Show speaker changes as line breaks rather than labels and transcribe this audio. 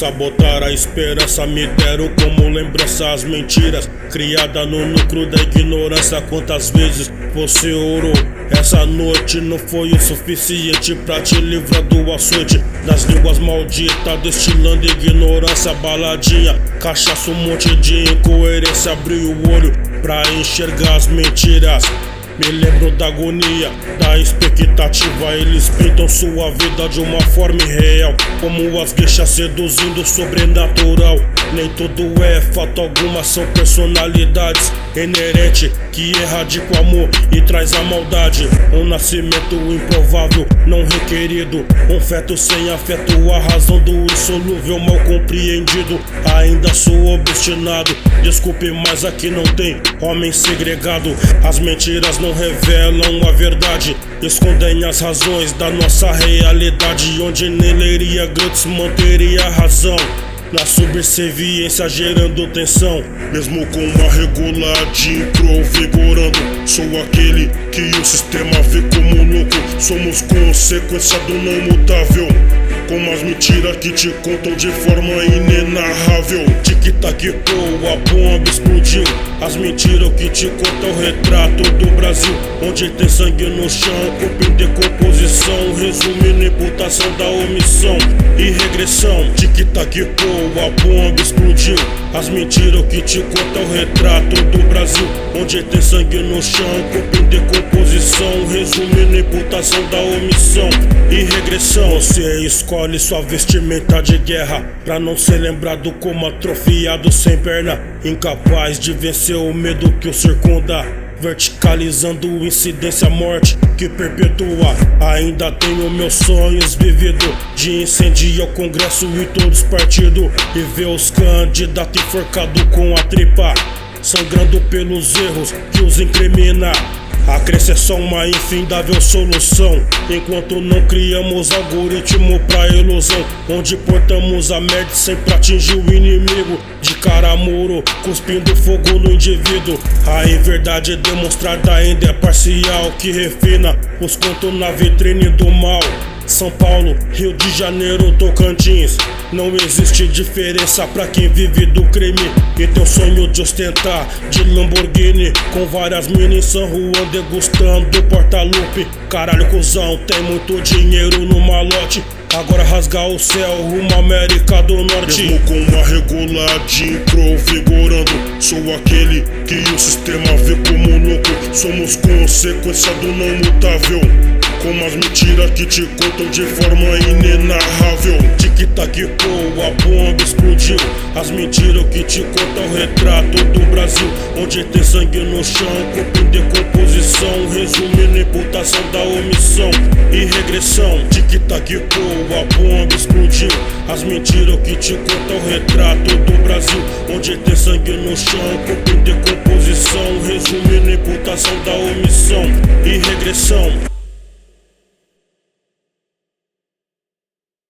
sabotar a esperança, me deram como lembrança as mentiras criadas no núcleo da ignorância. Quantas vezes você orou? Essa noite não foi o suficiente pra te livrar do açoite das línguas malditas, destilando ignorância. Baladinha, cachaça, um monte de incoerência. Abri o olho pra enxergar as mentiras. Me lembro da agonia, da expectativa. Eles pintam sua vida de uma forma irreal, como as gueixas seduzindo o sobrenatural. Nem tudo é fato, algumas são personalidades inerente que erradica o amor e traz a maldade. Um nascimento improvável, não requerido. Um feto sem afeto, a razão do insolúvel mal compreendido. Ainda sou obstinado, desculpe, mas aqui não tem homem segregado. As mentiras não revelam a verdade, escondem as razões da nossa realidade. Onde nele iria Gantz manteria a razão, na subserviência gerando tensão. Mesmo com uma regulagem vigorando, sou aquele que o sistema vê como louco. Somos consequência do não mutável, como as mentiras que te contam de forma inenarrável. Tic-tac, pô, a bomba explodiu. As mentiras que te contam o retrato do Brasil, onde tem sangue no chão, corpo em decomposição. Resumindo, imputação da omissão e regressão. Tic-tac, pô, a bomba explodiu. As mentiras que te contam o retrato do Brasil, onde tem sangue no chão, corpo em decomposição. Resumindo, imputação da omissão e regressão. Você escolhe sua vestimenta de guerra pra não ser lembrado como atrofiado sem perna, incapaz de vencer o medo que o circunda, verticalizando incidência morte que perpetua. Ainda tenho meus sonhos vividos de incendiar o Congresso e todos os partidos, e ver os candidatos enforcados com a tripa, sangrando pelos erros que os incrimina. A crença é só uma infindável solução, enquanto não criamos algoritmo pra ilusão, onde portamos a merda sempre atingir o inimigo de cara muro, cuspindo fogo no indivíduo. A inverdade demonstrada ainda é parcial, que refina os contos na vitrine do mal. São Paulo, Rio de Janeiro, Tocantins, não existe diferença pra quem vive do crime e tem o sonho de ostentar de Lamborghini, com várias minas em San Juan degustando porta-lupe. Caralho, cuzão, tem muito dinheiro no malote, agora rasgar o céu rumo à América do Norte. Mesmo com uma regulagem vigorando, sou aquele que o sistema vê como louco. Somos consequência do não mutável, como as mentiras que te contam de forma inenarrável. Tic-tac, pô, a bomba explodiu. As mentiras que te contam o retrato do Brasil, onde tem sangue no chão, corpo em decomposição. Resumindo, imputação da omissão e regressão. Tic-tac, pô, a bomba explodiu. As mentiras que te contam o retrato do Brasil, onde tem sangue no chão, corpo em decomposição. Resumindo, imputação da omissão e regressão.